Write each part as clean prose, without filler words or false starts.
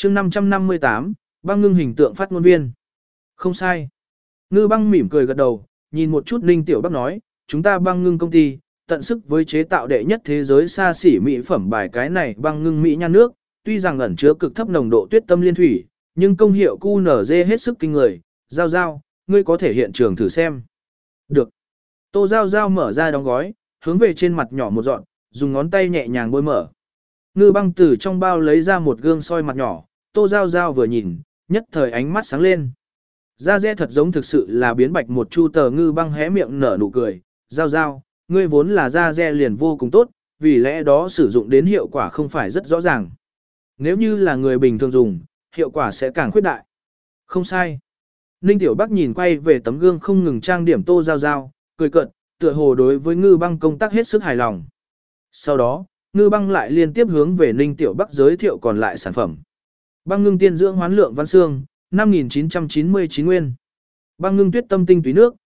chương 558, băng ngưng hình tượng phát ngôn viên. Không sai. Ngư băng mỉm cười gật đầu, nhìn một chút Ninh Tiểu Bắc nói, chúng ta băng ngưng công ty, tận sức với chế tạo đệ nhất thế giới xa xỉ mỹ phẩm bài cái này băng ngưng mỹ nhan nước, tuy rằng ẩn chứa cực thấp nồng độ tuyết tâm liên thủy, nhưng công hiệu QNZ hết sức kinh người. Giao Giao, ngươi có thể hiện trường thử xem. Được. Tô Giao Giao mở ra đóng gói, hướng về trên mặt nhỏ một dọn, dùng ngón tay nhẹ nhàng bôi mở. Ngư băng từ trong bao lấy ra một gương soi mặt nhỏ, Tô Giao Giao vừa nhìn, nhất thời ánh mắt sáng lên. Da dẻ thật giống thực sự là biến bạch một chu tờ. Ngư băng hé miệng nở nụ cười. Giao Giao, ngươi vốn là da dẻ liền vô cùng tốt, vì lẽ đó sử dụng đến hiệu quả không phải rất rõ ràng. Nếu như là người bình thường dùng, hiệu quả sẽ càng khuyết đại. Không sai. Ninh Tiểu Bắc nhìn quay về tấm gương không ngừng trang điểm Tô Giao Giao, cười cợt, tựa hồ đối với Ngư băng công tác hết sức hài lòng. Sau đó, Ngư băng lại liên tiếp hướng về Ninh Tiểu Bắc giới thiệu còn lại sản phẩm. Băng ngưng tiên dưỡng hoán lượng văn xương, 5.999 nguyên. Băng ngưng tuyết tâm tinh túy nước,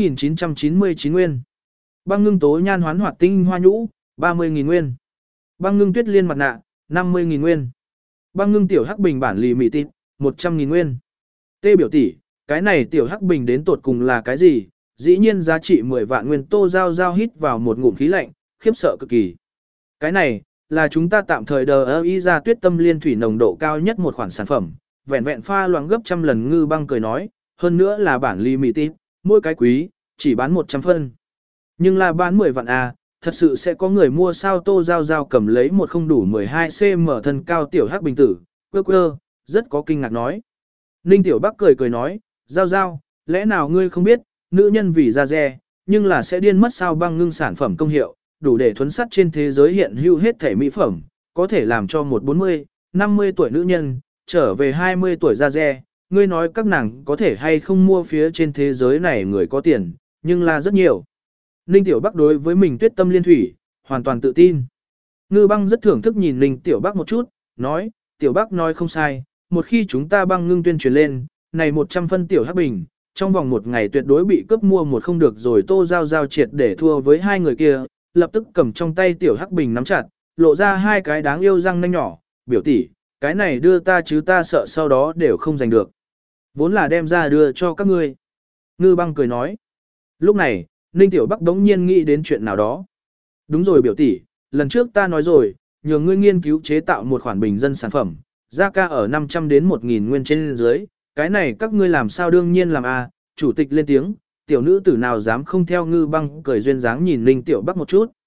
9.999 nguyên. Băng ngưng tố nhan hoán hoạt tinh hoa nhũ, 30.000 nguyên. Băng ngưng tuyết liên mặt nạ, 50.000 nguyên. Băng ngưng tiểu hắc bình bản lì mị tịt, 100.000 nguyên. Tê biểu tỷ, cái này tiểu hắc bình đến tột cùng là cái gì? Dĩ nhiên giá trị 10 vạn nguyên. Tô Giao Giao hít vào một ngụm khí lạnh, khiếp sợ cực kỳ. Cái này, là chúng ta tạm thời đờ y ra tuyết tâm liên thủy nồng độ cao nhất một khoản sản phẩm, vẹn vẹn pha loãng gấp trăm lần. Ngư băng cười nói, hơn nữa là bản limited, mỗi cái quý, chỉ bán 100 phân. Nhưng là bán 10 vạn à, thật sự sẽ có người mua sao? Tô Giao Giao cầm lấy một không đủ 12cm thân cao tiểu hắc bình tử, quơ, rất có kinh ngạc nói. Ninh Tiểu Bắc cười nói, Giao Giao, lẽ nào ngươi không biết, nữ nhân vì da dẻ, nhưng là sẽ điên mất sao? Băng ngưng sản phẩm công hiệu, đủ để thuấn sắt trên thế giới hiện hữu hết thể mỹ phẩm, có thể làm cho một 40, 50 tuổi nữ nhân, trở về 20 tuổi da dẻ. Ngươi nói các nàng có thể hay không mua phía trên thế giới này người có tiền, nhưng là rất nhiều. Ninh Tiểu Bắc đối với mình tuyết tâm liên thủy, hoàn toàn tự tin. Ngư băng rất thưởng thức nhìn Ninh Tiểu Bắc một chút, nói, Tiểu Bắc nói không sai, một khi chúng ta băng ngưng tuyên truyền lên, này 100 phân tiểu hắc bình, trong vòng một ngày tuyệt đối bị cướp mua một không được rồi. Tô Giao Giao triệt để thua với hai người kia, lập tức cầm trong tay tiểu hắc bình nắm chặt, lộ ra hai cái đáng yêu răng nanh nhỏ, biểu tỷ, cái này đưa ta chứ ta sợ sau đó đều không giành được. Vốn là đem ra đưa cho các ngươi. Ngư băng cười nói. Lúc này, Ninh Tiểu Bắc đống nhiên nghĩ đến chuyện nào đó. Đúng rồi biểu tỷ, lần trước ta nói rồi, nhờ ngươi nghiên cứu chế tạo một khoản bình dân sản phẩm, giá cả ở 500 đến 1.000 nguyên trên dưới, cái này các ngươi làm sao? Đương nhiên làm a. Chủ tịch lên tiếng, tiểu nữ tử nào dám không theo. Ngư băng cười duyên dáng nhìn Ninh Tiểu Bắc một chút.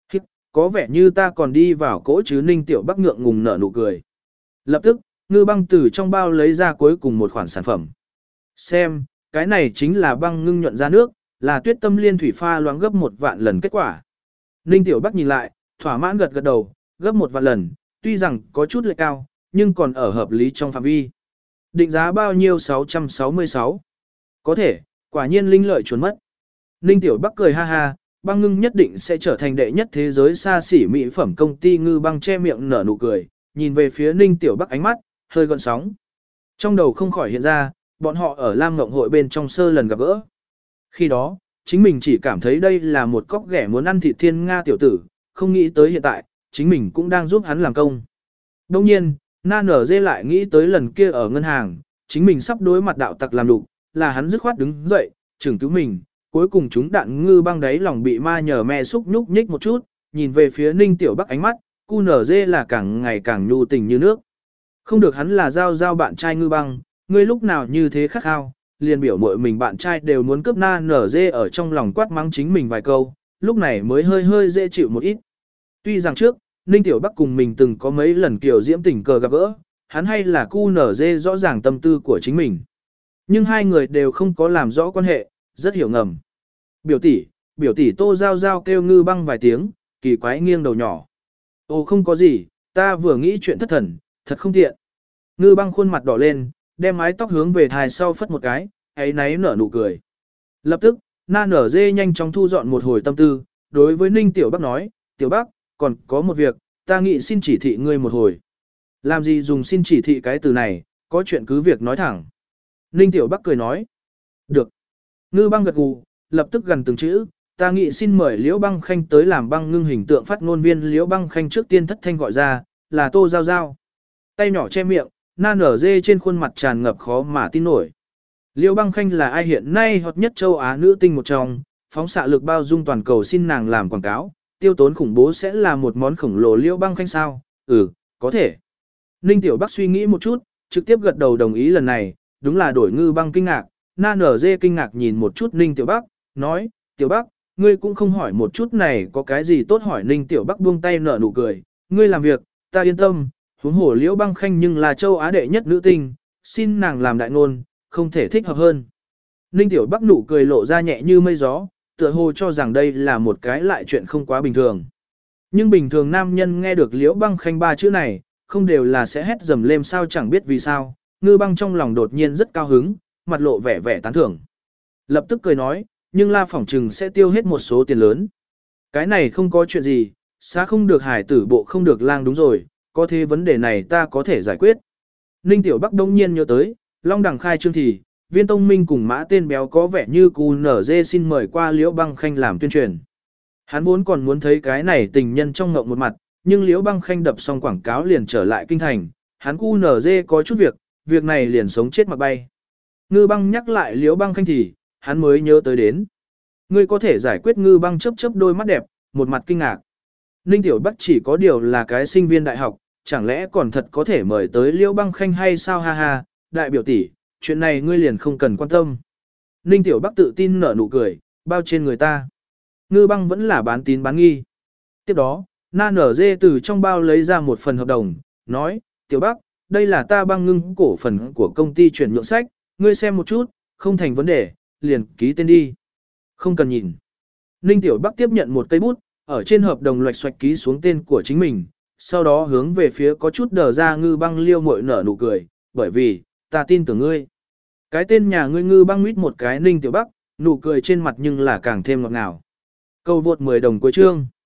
Có vẻ như ta còn đi vào cỗ chứ? Ninh Tiểu Bắc ngượng ngùng nở nụ cười. Lập tức, Ngư băng từ trong bao lấy ra cuối cùng một khoản sản phẩm. Xem, cái này chính là băng ngưng nhuận ra nước, là tuyết tâm liên thủy pha loãng gấp 1 vạn lần kết quả. Ninh Tiểu Bắc nhìn lại, thỏa mãn gật gật đầu, gấp 1 vạn lần, tuy rằng có chút lệch cao, nhưng còn ở hợp lý trong phạm vi. Định giá bao nhiêu? 666. Có thể, quả nhiên linh lợi chuẩn mất. Ninh Tiểu Bắc cười ha ha, băng ngưng nhất định sẽ trở thành đệ nhất thế giới xa xỉ mỹ phẩm công ty. Ngư băng che miệng nở nụ cười, nhìn về phía Ninh Tiểu Bắc ánh mắt hơi gợn sóng. Trong đầu không khỏi hiện ra, bọn họ ở Lam Ngộng hội bên trong sơ lần gặp gỡ. Khi đó, chính mình chỉ cảm thấy đây là một cóc ghẻ muốn ăn thịt thiên nga tiểu tử, không nghĩ tới hiện tại, chính mình cũng đang giúp hắn làm công. Đồng nhiên, Na Nở Dê lại nghĩ tới lần kia ở ngân hàng, chính mình sắp đối mặt đạo tặc làm đục, là hắn dứt khoát đứng dậy, chừng cứu mình. Cuối cùng chúng đạn. Ngư băng đáy lòng bị ma nhờ me xúc nhúc nhích một chút, nhìn về phía Ninh Tiểu Bắc ánh mắt, QNZ là càng ngày càng nhu tình như nước. Không được, hắn là Giao Giao bạn trai. Ngư băng, ngươi lúc nào như thế khắc khao, liền biểu muội mình bạn trai đều muốn cướp. Na Nở Dê ở trong lòng quát mắng chính mình vài câu, lúc này mới hơi dễ chịu một ít. Tuy rằng trước, Ninh Tiểu Bắc cùng mình từng có mấy lần kiểu diễm tình cờ gặp gỡ, hắn hay là QNZ rõ ràng tâm tư của chính mình. Nhưng hai người đều không có làm rõ quan hệ, rất hiểu ngầm. Biểu tỷ. Tô Giao Giao kêu Ngư băng vài tiếng, kỳ quái nghiêng đầu nhỏ. Ồ không có gì, ta vừa nghĩ chuyện thất thần, thật không tiện. Ngư băng khuôn mặt đỏ lên, đem mái tóc hướng về thai sau phất một cái, ấy náy nở nụ cười. Lập tức, Na Nở Dê nhanh chóng thu dọn một hồi tâm tư, đối với Ninh Tiểu Bắc nói, Tiểu Bắc, còn có một việc, ta nghĩ xin chỉ thị ngươi một hồi. Làm gì dùng xin chỉ thị cái từ này, có chuyện cứ việc nói thẳng. Ninh Tiểu Bắc cười nói, được. Ngư băng gật gù, lập tức gần từng chữ, ta nghĩ xin mời Liễu Băng Khanh tới làm băng ngưng hình tượng phát ngôn viên. Liễu Băng Khanh trước tiên thất thanh gọi ra, là Tô Giao Giao. Tay nhỏ che miệng, Na nở dê trên khuôn mặt tràn ngập khó mà tin nổi. Liễu Băng Khanh là ai hiện nay hot nhất châu Á nữ tinh một trong, phóng xạ lực bao dung toàn cầu, xin nàng làm quảng cáo, tiêu tốn khủng bố sẽ là một món khổng lồ. Liễu Băng Khanh sao? Ừ, có thể. Ninh Tiểu Bắc suy nghĩ một chút, trực tiếp gật đầu đồng ý. Lần này, đúng là đổi Ngư Băng kinh ngạc. Na nở dê kinh ngạc nhìn một chút Ninh Tiểu Bắc, nói, Tiểu Bắc, ngươi cũng không hỏi một chút này có cái gì tốt hỏi. Ninh Tiểu Bắc buông tay nở nụ cười, ngươi làm việc, ta yên tâm, huống hồ Liễu Băng Khanh nhưng là châu Á đệ nhất nữ tinh, xin nàng làm đại ngôn, không thể thích hợp hơn. Ninh Tiểu Bắc nụ cười lộ ra nhẹ như mây gió, tựa hồ cho rằng đây là một cái lại chuyện không quá bình thường. Nhưng bình thường nam nhân nghe được Liễu Băng Khanh ba chữ này, không đều là sẽ hét dầm lên sao? Chẳng biết vì sao, Ngư Băng trong lòng đột nhiên rất cao hứng, mặt lộ vẻ vẻ tán thưởng. Lập tức cười nói, nhưng La phỏng trừng sẽ tiêu hết một số tiền lớn. Cái này không có chuyện gì, xá không được hải tử bộ không được lang. Đúng rồi, có thế vấn đề này ta có thể giải quyết. Ninh Tiểu Bắc đông nhiên nhớ tới, Long Đằng khai trương thì, Viên Tông Minh cùng Mã Tên Béo có vẻ như QNZ xin mời qua Liễu Băng Khanh làm tuyên truyền. Hắn vốn còn muốn thấy cái này tình nhân trong ngộng một mặt, nhưng Liễu Băng Khanh đập xong quảng cáo liền trở lại kinh thành, hắn QNZ có chút việc này liền sống chết mặc bay. Ngư Băng nhắc lại Liễu Băng Khanh thì, hắn mới nhớ tới đến. Ngươi có thể giải quyết. Ngư Băng chớp chớp đôi mắt đẹp, một mặt kinh ngạc. Ninh Tiểu Bắc chỉ có điều là cái sinh viên đại học, chẳng lẽ còn thật có thể mời tới Liễu Băng Khanh hay sao? Ha ha, đại biểu tỷ, chuyện này ngươi liền không cần quan tâm. Ninh Tiểu Bắc tự tin nở nụ cười, bao trên người ta. Ngư Băng vẫn là bán tín bán nghi. Tiếp đó, Na nở dê từ trong bao lấy ra một phần hợp đồng, nói, Tiểu Bắc, đây là ta Băng Ngưng cổ phần của công ty chuyển nhượng sách, ngươi xem một chút, không thành vấn đề, liền ký tên đi. Không cần nhìn. Ninh Tiểu Bắc tiếp nhận một cây bút, ở trên hợp đồng loạch xoạch ký xuống tên của chính mình, sau đó hướng về phía có chút đờ ra Ngư Băng liêu mội nở nụ cười, bởi vì, ta tin tưởng ngươi. Cái tên nhà ngươi. Ngư Băng mít một cái Ninh Tiểu Bắc, nụ cười trên mặt nhưng là càng thêm ngọt ngào. Câu vượt 10 đồng cuối chương.